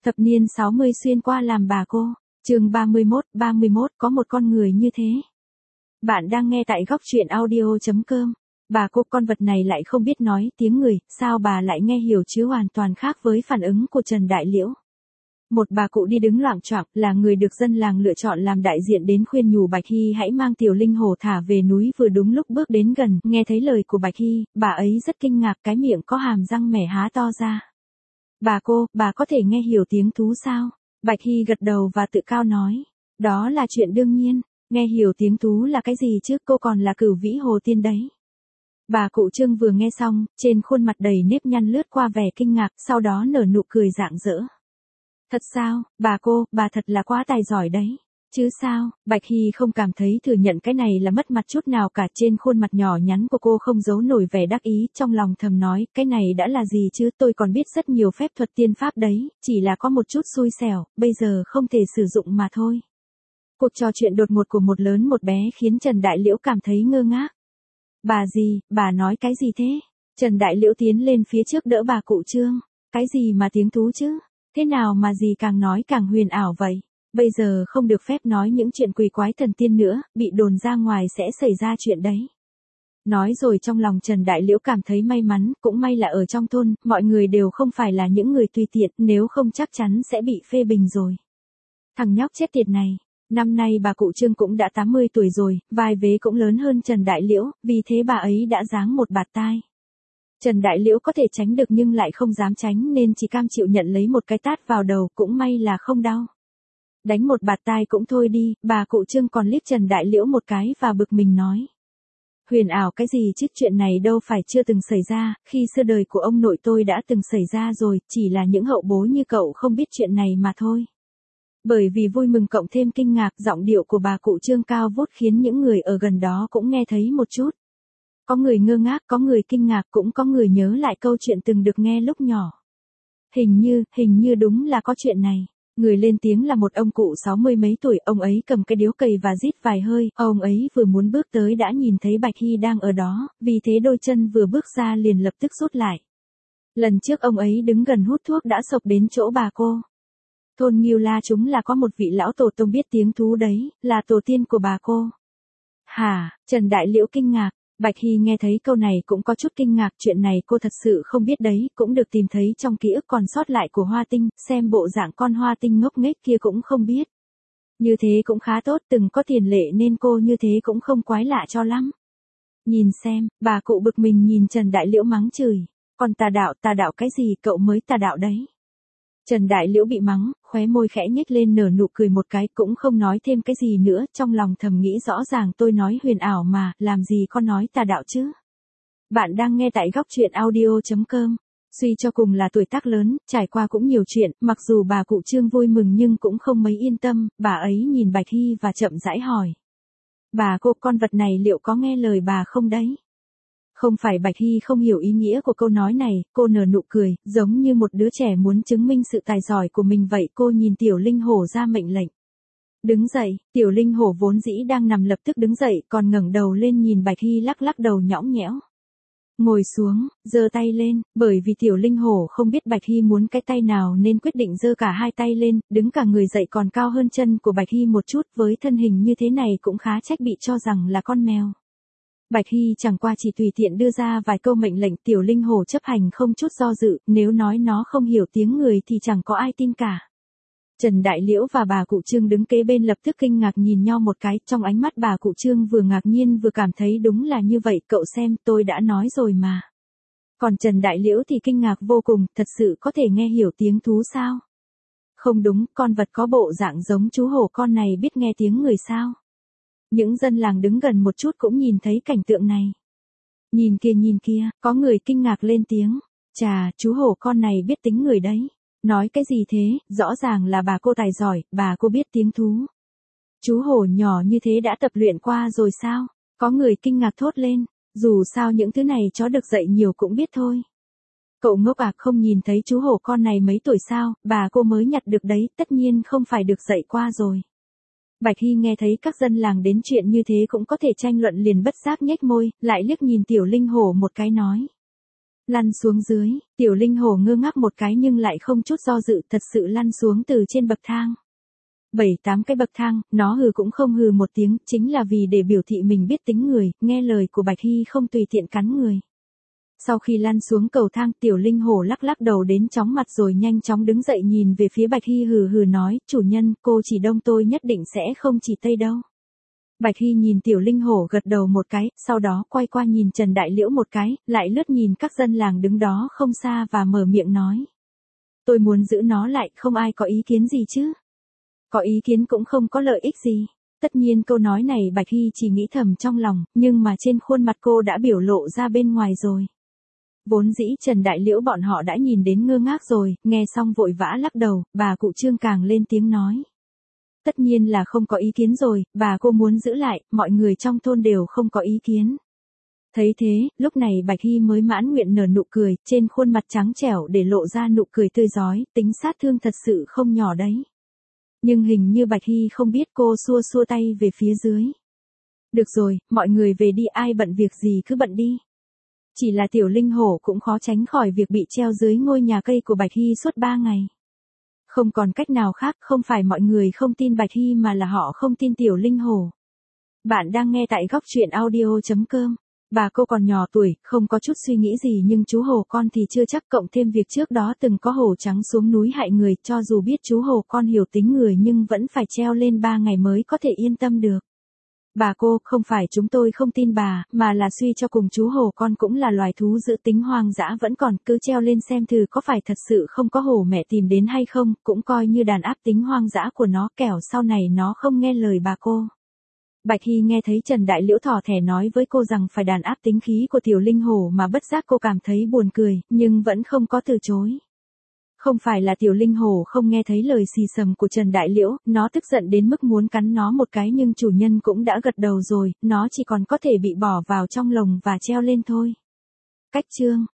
Thập niên 60 xuyên qua làm bà cô. Chương 31 có một con người như thế. Bạn đang nghe tại góc truyện audio.com. Bà cô, con vật này lại không biết nói tiếng người, sao bà lại nghe hiểu chứ, hoàn toàn khác với phản ứng của Trần Đại Liễu. Một bà cụ đi đứng loạng choạng, là người được dân làng lựa chọn làm đại diện đến khuyên nhủ Bạch Hy hãy mang Tiểu Linh Hổ thả về núi, vừa đúng lúc bước đến gần, nghe thấy lời của Bạch Hy, bà ấy rất kinh ngạc, cái miệng có hàm răng mẻ há to ra. Bà cô, bà có thể nghe hiểu tiếng thú sao? Bạch Hy gật đầu và tự cao nói. Đó là chuyện đương nhiên, nghe hiểu tiếng thú là cái gì chứ, cô còn là Cửu Vĩ Hồ Tiên đấy. Bà cụ Trương vừa nghe xong, trên khuôn mặt đầy nếp nhăn lướt qua vẻ kinh ngạc, sau đó nở nụ cười rạng rỡ. Thật sao, bà cô, bà thật là quá tài giỏi đấy. Chứ sao, Bạch Hy không cảm thấy thừa nhận cái này là mất mặt chút nào cả, trên khuôn mặt nhỏ nhắn của cô không giấu nổi vẻ đắc ý, trong lòng thầm nói, cái này đã là gì chứ, tôi còn biết rất nhiều phép thuật tiên pháp đấy, chỉ là có một chút xui xẻo, bây giờ không thể sử dụng mà thôi. Cuộc trò chuyện đột ngột của một lớn một bé khiến Trần Đại Liễu cảm thấy ngơ ngác. Bà gì, bà nói cái gì thế? Trần Đại Liễu tiến lên phía trước đỡ bà cụ Trương. Cái gì mà tiếng thú chứ? Thế nào mà gì càng nói càng huyền ảo vậy? Bây giờ không được phép nói những chuyện quỷ quái thần tiên nữa, bị đồn ra ngoài sẽ xảy ra chuyện đấy. Nói rồi trong lòng Trần Đại Liễu cảm thấy may mắn, cũng may là ở trong thôn, mọi người đều không phải là những người tùy tiện, nếu không chắc chắn sẽ bị phê bình rồi. Thằng nhóc chết tiệt này. Năm nay bà cụ Trương cũng đã 80 tuổi rồi, vai vế cũng lớn hơn Trần Đại Liễu, vì thế bà ấy đã giáng một bạt tai. Trần Đại Liễu có thể tránh được nhưng lại không dám tránh nên chỉ cam chịu nhận lấy một cái tát vào đầu, cũng may là không đau. Đánh một bạt tai cũng thôi đi, bà cụ Trương còn liếc Trần Đại Liễu một cái và bực mình nói. Huyền ảo cái gì chứ, chuyện này đâu phải chưa từng xảy ra, khi xưa đời của ông nội tôi đã từng xảy ra rồi, chỉ là những hậu bối như cậu không biết chuyện này mà thôi. Bởi vì vui mừng cộng thêm kinh ngạc, giọng điệu của bà cụ Trương cao vút khiến những người ở gần đó cũng nghe thấy một chút. Có người ngơ ngác, có người kinh ngạc, cũng có người nhớ lại câu chuyện từng được nghe lúc nhỏ. Hình như đúng là có chuyện này. Người lên tiếng là một ông cụ 60 mấy tuổi, ông ấy cầm cái điếu cày và rít vài hơi, ông ấy vừa muốn bước tới đã nhìn thấy Bạch Hy đang ở đó, vì thế đôi chân vừa bước ra liền lập tức rút lại. Lần trước ông ấy đứng gần hút thuốc đã xộc đến chỗ bà cô. Thôn Nghiêu La chúng là có một vị lão tổ tông biết tiếng thú đấy, là tổ tiên của bà cô. Hả, Trần Đại Liễu kinh ngạc, Bạch Hy nghe thấy câu này cũng có chút kinh ngạc, chuyện này cô thật sự không biết đấy, cũng được tìm thấy trong ký ức còn sót lại của Hoa Tinh, xem bộ dạng con Hoa Tinh ngốc nghếch kia cũng không biết. Như thế cũng khá tốt, từng có tiền lệ nên cô như thế cũng không quái lạ cho lắm. Nhìn xem, bà cụ bực mình nhìn Trần Đại Liễu mắng chửi, còn tà đạo cái gì, cậu mới tà đạo đấy. Trần Đại Liễu bị mắng, khóe môi khẽ nhếch lên nở nụ cười một cái, cũng không nói thêm cái gì nữa, trong lòng thầm nghĩ rõ ràng tôi nói huyền ảo mà, làm gì con nói tà đạo chứ. Bạn đang nghe tại góc truyện audio.com. Suy cho cùng là tuổi tác lớn, trải qua cũng nhiều chuyện, mặc dù bà cụ Trương vui mừng nhưng cũng không mấy yên tâm, bà ấy nhìn Bạch Hy và chậm rãi hỏi. Bà cô, con vật này liệu có nghe lời bà không đấy? Không phải, Bạch Hy không hiểu ý nghĩa của câu nói này, cô nở nụ cười, giống như một đứa trẻ muốn chứng minh sự tài giỏi của mình vậy, cô nhìn Tiểu Linh Hổ ra mệnh lệnh. Đứng dậy, Tiểu Linh Hổ vốn dĩ đang nằm lập tức đứng dậy, còn ngẩng đầu lên nhìn Bạch Hy lắc lắc đầu nhõng nhẽo. Ngồi xuống, giơ tay lên, bởi vì Tiểu Linh Hổ không biết Bạch Hy muốn cái tay nào nên quyết định giơ cả hai tay lên, đứng cả người dậy còn cao hơn chân của Bạch Hy một chút, với thân hình như thế này cũng khá trách bị cho rằng là con mèo. Bạch Hy chẳng qua chỉ tùy tiện đưa ra vài câu mệnh lệnh, Tiểu Linh Hổ chấp hành không chút do dự, nếu nói nó không hiểu tiếng người thì chẳng có ai tin cả. Trần Đại Liễu và bà cụ Trương đứng kế bên lập tức kinh ngạc nhìn nhau một cái, trong ánh mắt bà cụ Trương vừa ngạc nhiên vừa cảm thấy đúng là như vậy, cậu xem, tôi đã nói rồi mà. Còn Trần Đại Liễu thì kinh ngạc vô cùng, thật sự có thể nghe hiểu tiếng thú sao? Không đúng, con vật có bộ dạng giống chú hổ con này biết nghe tiếng người sao? Những dân làng đứng gần một chút cũng nhìn thấy cảnh tượng này. Nhìn kia, có người kinh ngạc lên tiếng. Chà, chú hổ con này biết tính người đấy. Nói cái gì thế, rõ ràng là bà cô tài giỏi, bà cô biết tiếng thú. Chú hổ nhỏ như thế đã tập luyện qua rồi sao? Có người kinh ngạc thốt lên. Dù sao những thứ này chó được dạy nhiều cũng biết thôi. Cậu ngốc à, không nhìn thấy chú hổ con này mấy tuổi sao, bà cô mới nhặt được đấy, tất nhiên không phải được dạy qua rồi. Bạch Hy nghe thấy các dân làng đến chuyện như thế cũng có thể tranh luận liền bất giác nhếch môi, lại liếc nhìn Tiểu Linh Hổ một cái nói. Lăn xuống dưới, tiểu linh hổ ngơ ngác một cái nhưng lại không chút do dự, thật sự lăn xuống từ trên bậc thang. 7-8 cái bậc thang, nó hừ cũng không hừ một tiếng, chính là vì để biểu thị mình biết tính người, nghe lời của Bạch Hy không tùy tiện cắn người. Sau khi lăn xuống cầu thang, tiểu linh hổ lắc lắc đầu đến chóng mặt rồi nhanh chóng đứng dậy nhìn về phía Bạch Hy hừ hừ nói, chủ nhân, cô chỉ đông tôi nhất định sẽ không chỉ tây đâu. Bạch Hy nhìn tiểu linh hổ gật đầu một cái, sau đó quay qua nhìn Trần Đại Liễu một cái, lại lướt nhìn các dân làng đứng đó không xa và mở miệng nói. Tôi muốn giữ nó lại, không ai có ý kiến gì chứ? Có ý kiến cũng không có lợi ích gì. Tất nhiên câu nói này Bạch Hy chỉ nghĩ thầm trong lòng, nhưng mà trên khuôn mặt cô đã biểu lộ ra bên ngoài rồi. Vốn dĩ Trần Đại Liễu bọn họ đã nhìn đến ngơ ngác rồi, nghe xong vội vã lắc đầu, bà cụ Trương càng lên tiếng nói. Tất nhiên là không có ý kiến rồi, bà cô muốn giữ lại, mọi người trong thôn đều không có ý kiến. Thấy thế, lúc này Bạch Hy mới mãn nguyện nở nụ cười, trên khuôn mặt trắng trẻo để lộ ra nụ cười tươi rói, tính sát thương thật sự không nhỏ đấy. Nhưng hình như Bạch Hy không biết cô xua xua tay về phía dưới. Được rồi, mọi người về đi, ai bận việc gì cứ bận đi. Chỉ là tiểu linh hổ cũng khó tránh khỏi việc bị treo dưới ngôi nhà cây của Bạch Hy suốt 3 ngày. Không còn cách nào khác, không phải mọi người không tin Bạch Hy mà là họ không tin tiểu linh hổ. Bạn đang nghe tại góc truyện audio.com. Bà cô còn nhỏ tuổi, không có chút suy nghĩ gì nhưng chú hổ con thì chưa chắc, cộng thêm việc trước đó từng có hổ trắng xuống núi hại người, cho dù biết chú hổ con hiểu tính người nhưng vẫn phải treo lên 3 ngày mới có thể yên tâm được. Bà cô, không phải chúng tôi không tin bà, mà là suy cho cùng chú hổ con cũng là loài thú giữ tính hoang dã vẫn còn, cứ treo lên xem thử có phải thật sự không có hổ mẹ tìm đến hay không, cũng coi như đàn áp tính hoang dã của nó, kẻo sau này nó không nghe lời bà cô. Bạch Hy nghe thấy Trần Đại Liễu thỏ thẻ nói với cô rằng phải đàn áp tính khí của tiểu linh hổ mà bất giác cô cảm thấy buồn cười, nhưng vẫn không có từ chối. Không phải là tiểu linh hổ không nghe thấy lời xì xầm của Trần Đại Liễu, nó tức giận đến mức muốn cắn nó một cái nhưng chủ nhân cũng đã gật đầu rồi, nó chỉ còn có thể bị bỏ vào trong lồng và treo lên thôi. Cách chương